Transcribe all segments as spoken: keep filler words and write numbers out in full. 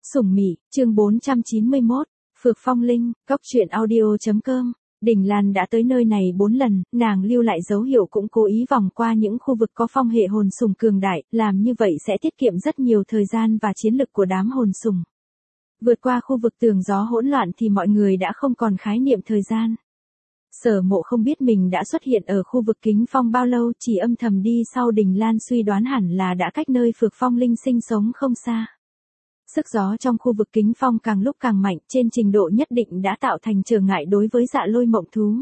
Sủng Mị, chương bốn trăm chín mươi mốt, Phược Phong Linh, cốc truyện audio.com. Đình Lan đã tới nơi này bốn lần, nàng lưu lại dấu hiệu cũng cố ý vòng qua những khu vực có phong hệ hồn sủng cường đại, làm như vậy sẽ tiết kiệm rất nhiều thời gian và chiến lực của đám hồn sủng. Vượt qua khu vực tường gió hỗn loạn thì mọi người đã không còn khái niệm thời gian. Sở Mộ không biết mình đã xuất hiện ở khu vực kính phong bao lâu, chỉ âm thầm đi sau Đình Lan suy đoán hẳn là đã cách nơi Phược Phong Linh sinh sống không xa. Sức gió trong khu vực kính phong càng lúc càng mạnh, trên trình độ nhất định đã tạo thành trở ngại đối với Dạ Lôi mộng thú.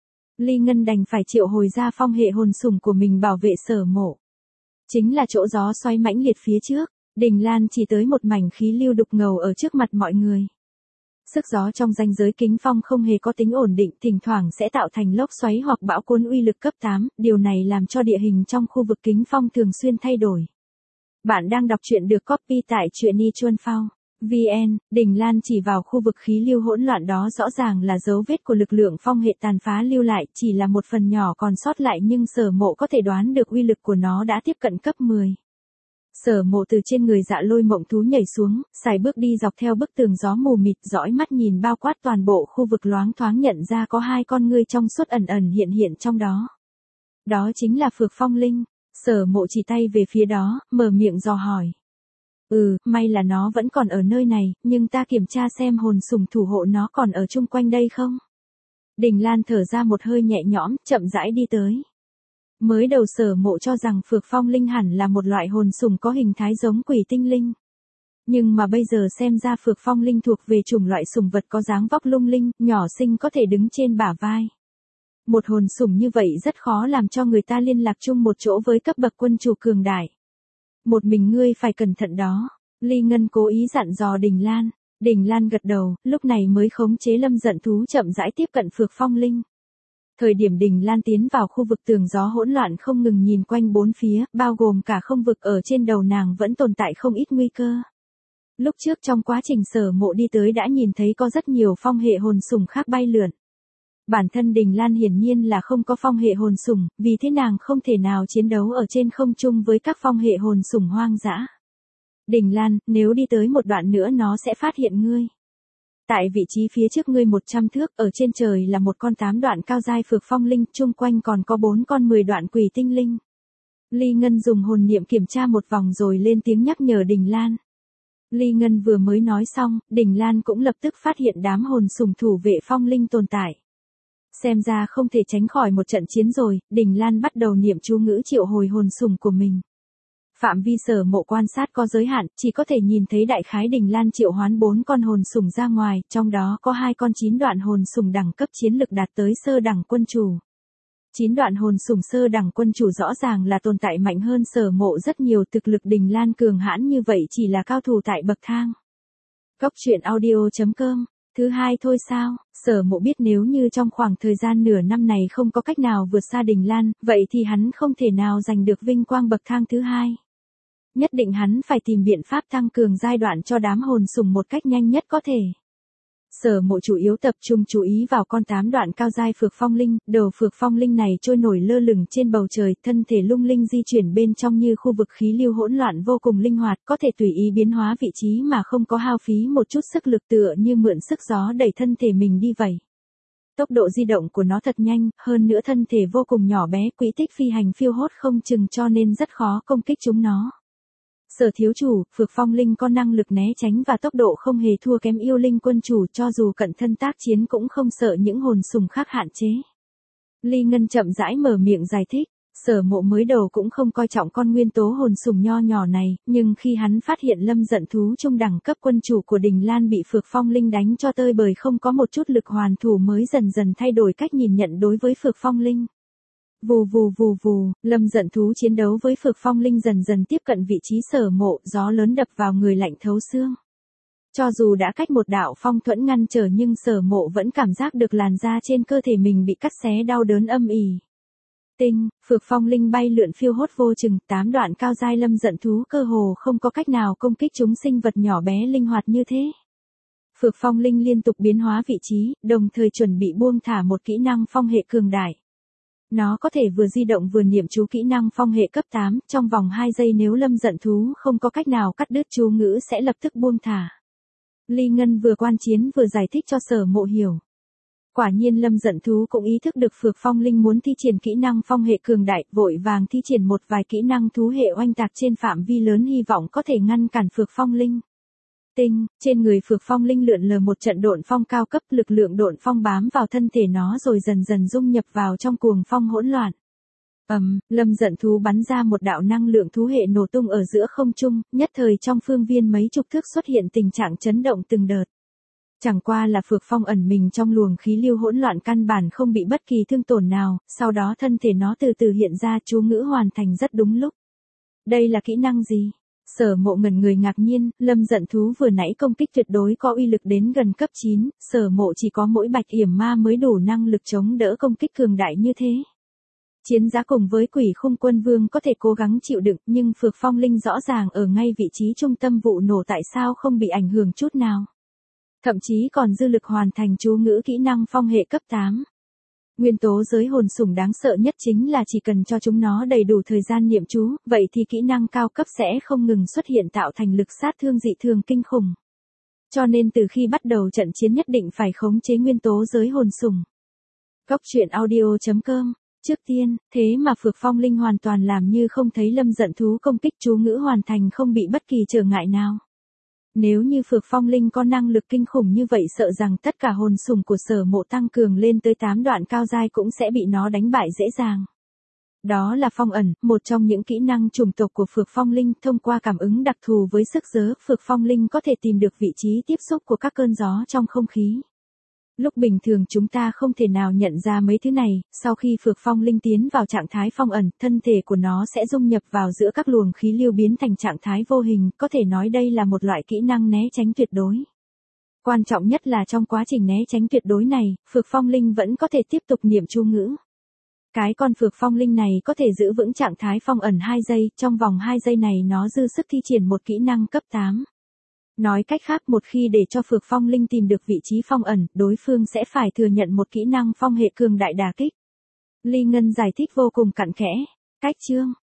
Ly Ngân đành phải triệu hồi ra phong hệ hồn sủng của mình bảo vệ Sở Mộ. Chính là chỗ gió xoáy mãnh liệt phía trước, Đình Lan chỉ tới một mảnh khí lưu đục ngầu ở trước mặt mọi người. Sức gió trong ranh giới kính phong không hề có tính ổn định, thỉnh thoảng sẽ tạo thành lốc xoáy hoặc bão cuốn uy lực cấp tám, điều này làm cho địa hình trong khu vực kính phong thường xuyên thay đổi. Bạn đang đọc truyện được copy tại truyện i chuan phao chấm vn. Đình Lan chỉ vào khu vực khí lưu hỗn loạn đó, rõ ràng là dấu vết của lực lượng phong hệ tàn phá lưu lại, chỉ là một phần nhỏ còn sót lại nhưng Sở Mộ có thể đoán được uy lực của nó đã tiếp cận cấp mười. Sở Mộ từ trên người Dạ Lôi mộng thú nhảy xuống, sải bước đi dọc theo bức tường gió mù mịt, dõi mắt nhìn bao quát toàn bộ khu vực, loáng thoáng nhận ra có hai con ngươi trong suốt ẩn ẩn hiện hiện trong đó. Đó chính là Phược Phong Linh. Sở Mộ chỉ tay về phía đó, mở miệng dò hỏi. Ừ, may là nó vẫn còn ở nơi này, nhưng ta kiểm tra xem hồn sủng thủ hộ nó còn ở chung quanh đây không? Đình Lan thở ra một hơi nhẹ nhõm, chậm rãi đi tới. Mới đầu Sở Mộ cho rằng Phược Phong Linh hẳn là một loại hồn sủng có hình thái giống quỷ tinh linh. Nhưng mà bây giờ xem ra Phược Phong Linh thuộc về chủng loại sủng vật có dáng vóc lung linh, nhỏ xinh, có thể đứng trên bả vai. Một hồn sủng như vậy rất khó làm cho người ta liên lạc chung một chỗ với cấp bậc quân chủ cường đại. Một mình ngươi phải cẩn thận đó. Ly Ngân cố ý dặn dò Đình Lan. Đình Lan gật đầu, lúc này mới khống chế lâm giận thú chậm rãi tiếp cận Phược Phong Linh. Thời điểm Đình Lan tiến vào khu vực tường gió hỗn loạn, không ngừng nhìn quanh bốn phía, bao gồm cả không vực ở trên đầu nàng vẫn tồn tại không ít nguy cơ. Lúc trước trong quá trình Sở Mộ đi tới đã nhìn thấy có rất nhiều phong hệ hồn sủng khác bay lượn. Bản thân Đình Lan hiển nhiên là không có phong hệ hồn sủng, vì thế nàng không thể nào chiến đấu ở trên không trung với các phong hệ hồn sủng hoang dã. Đình Lan, nếu đi tới một đoạn nữa nó sẽ phát hiện ngươi. Tại vị trí phía trước ngươi một trăm thước, ở trên trời là một con tám đoạn cao giai Phược Phong Linh, chung quanh còn có bốn con mười đoạn quỷ tinh linh. Ly Ngân dùng hồn niệm kiểm tra một vòng rồi lên tiếng nhắc nhở Đình Lan. Ly Ngân vừa mới nói xong, Đình Lan cũng lập tức phát hiện đám hồn sủng thủ vệ Phong Linh tồn tại. Xem ra không thể tránh khỏi một trận chiến rồi, Đình Lan bắt đầu niệm chú ngữ triệu hồi hồn sủng của mình. Phạm vi Sở Mộ quan sát có giới hạn, chỉ có thể nhìn thấy đại khái Đình Lan triệu hoán bốn con hồn sủng ra ngoài, trong đó có hai con chín đoạn hồn sủng đẳng cấp chiến lực đạt tới sơ đẳng quân chủ. Chín đoạn hồn sủng sơ đẳng quân chủ rõ ràng là tồn tại mạnh hơn Sở Mộ rất nhiều, thực lực Đình Lan cường hãn như vậy chỉ là cao thủ tại bậc thang. Cốc truyện audio.com. Thứ hai thôi sao? Sở Mộ biết nếu như trong khoảng thời gian nửa năm này không có cách nào vượt xa Đình Lan, vậy thì hắn không thể nào giành được vinh quang bậc thang thứ hai. Nhất định hắn phải tìm biện pháp tăng cường giai đoạn cho đám hồn sủng một cách nhanh nhất có thể. Sở Mộ chủ yếu tập trung chú ý vào con tám đoạn cao giai Phược Phong Linh, đầu Phược Phong Linh này trôi nổi lơ lửng trên bầu trời, thân thể lung linh di chuyển bên trong như khu vực khí lưu hỗn loạn vô cùng linh hoạt, có thể tùy ý biến hóa vị trí mà không có hao phí một chút sức lực, tựa như mượn sức gió đẩy thân thể mình đi vậy. Tốc độ di động của nó thật nhanh, hơn nữa thân thể vô cùng nhỏ bé, quỹ tích phi hành phiêu hốt không chừng cho nên rất khó công kích chúng nó. Sở thiếu chủ, Phược Phong Linh có năng lực né tránh và tốc độ không hề thua kém yêu linh quân chủ, cho dù cận thân tác chiến cũng không sợ những hồn sủng khác hạn chế. Ly Ngân chậm rãi mở miệng giải thích. Sở Mộ mới đầu cũng không coi trọng con nguyên tố hồn sủng nho nhỏ này, nhưng khi hắn phát hiện lâm giận thú trung đẳng cấp quân chủ của Đình Lan bị Phược Phong Linh đánh cho tơi bời, không có một chút lực hoàn thủ, mới dần dần thay đổi cách nhìn nhận đối với Phược Phong Linh. Vù vù vù vù, lâm giận thú chiến đấu với Phược Phong Linh dần dần tiếp cận vị trí Sở Mộ, gió lớn đập vào người lạnh thấu xương. Cho dù đã cách một đạo phong thuẫn ngăn trở nhưng Sở Mộ vẫn cảm giác được làn da trên cơ thể mình bị cắt xé đau đớn âm ỉ. Tinh, Phược Phong Linh bay lượn phiêu hốt vô chừng, tám đoạn cao giai lâm giận thú cơ hồ không có cách nào công kích chúng sinh vật nhỏ bé linh hoạt như thế. Phược Phong Linh liên tục biến hóa vị trí, đồng thời chuẩn bị buông thả một kỹ năng phong hệ cường đại. Nó có thể vừa di động vừa niệm chú kỹ năng phong hệ cấp tám, trong vòng hai giây nếu lâm giận thú không có cách nào cắt đứt chú ngữ sẽ lập tức buông thả. Ly Ngân vừa quan chiến vừa giải thích cho Sở Mộ hiểu. Quả nhiên Lâm Dận Thú cũng ý thức được Phược Phong Linh muốn thi triển kỹ năng phong hệ cường đại, vội vàng thi triển một vài kỹ năng thú hệ oanh tạc trên phạm vi lớn hy vọng có thể ngăn cản Phược Phong Linh. Tinh, trên người Phược Phong Linh lượn lờ một trận độn phong cao cấp, lực lượng độn phong bám vào thân thể nó rồi dần dần dung nhập vào trong cuồng phong hỗn loạn. Ầm, um, Lâm Dận Thú bắn ra một đạo năng lượng thú hệ nổ tung ở giữa không trung, nhất thời trong phương viên mấy chục thước xuất hiện tình trạng chấn động từng đợt. Chẳng qua là Phược Phong ẩn mình trong luồng khí lưu hỗn loạn căn bản không bị bất kỳ thương tổn nào, sau đó thân thể nó từ từ hiện ra chú ngữ hoàn thành rất đúng lúc. Đây là kỹ năng gì? Sở Mộ ngẩn người ngạc nhiên, Lâm Dận Thú vừa nãy công kích tuyệt đối có uy lực đến gần cấp chín, Sở Mộ chỉ có mỗi Bạch Yểm Ma mới đủ năng lực chống đỡ công kích cường đại như thế. Chiến giá cùng với Quỷ Khung Quân Vương có thể cố gắng chịu đựng, nhưng Phược Phong Linh rõ ràng ở ngay vị trí trung tâm vụ nổ tại sao không bị ảnh hưởng chút nào. Thậm chí còn dư lực hoàn thành chú ngữ kỹ năng phong hệ cấp tám. Nguyên tố giới hồn sủng đáng sợ nhất chính là chỉ cần cho chúng nó đầy đủ thời gian niệm chú, vậy thì kỹ năng cao cấp sẽ không ngừng xuất hiện tạo thành lực sát thương dị thường kinh khủng. Cho nên từ khi bắt đầu trận chiến nhất định phải khống chế nguyên tố giới hồn sủng. Góc truyện audio chấm com. Trước tiên, thế mà Phược Phong Linh hoàn toàn làm như không thấy Lâm Dận Thú công kích chú ngữ hoàn thành không bị bất kỳ trở ngại nào. Nếu như Phược Phong Linh có năng lực kinh khủng như vậy sợ rằng tất cả hồn sủng của Sở Mộ tăng cường lên tới tám đoạn cao giai cũng sẽ bị nó đánh bại dễ dàng. Đó là phong ẩn, một trong những kỹ năng chủng tộc của Phược Phong Linh, thông qua cảm ứng đặc thù với sức gió, Phược Phong Linh có thể tìm được vị trí tiếp xúc của các cơn gió trong không khí. Lúc bình thường chúng ta không thể nào nhận ra mấy thứ này, sau khi Phược Phong Linh tiến vào trạng thái phong ẩn, thân thể của nó sẽ dung nhập vào giữa các luồng khí lưu biến thành trạng thái vô hình, có thể nói đây là một loại kỹ năng né tránh tuyệt đối. Quan trọng nhất là trong quá trình né tránh tuyệt đối này, Phược Phong Linh vẫn có thể tiếp tục niệm chú ngữ. Cái con Phược Phong Linh này có thể giữ vững trạng thái phong ẩn hai giây, trong vòng hai giây này nó dư sức thi triển một kỹ năng cấp tám. Nói cách khác một khi để cho Phược Phong Linh tìm được vị trí phong ẩn, đối phương sẽ phải thừa nhận một kỹ năng phong hệ cường đại đả kích. Ly Ngân giải thích vô cùng cặn kẽ. Cách chương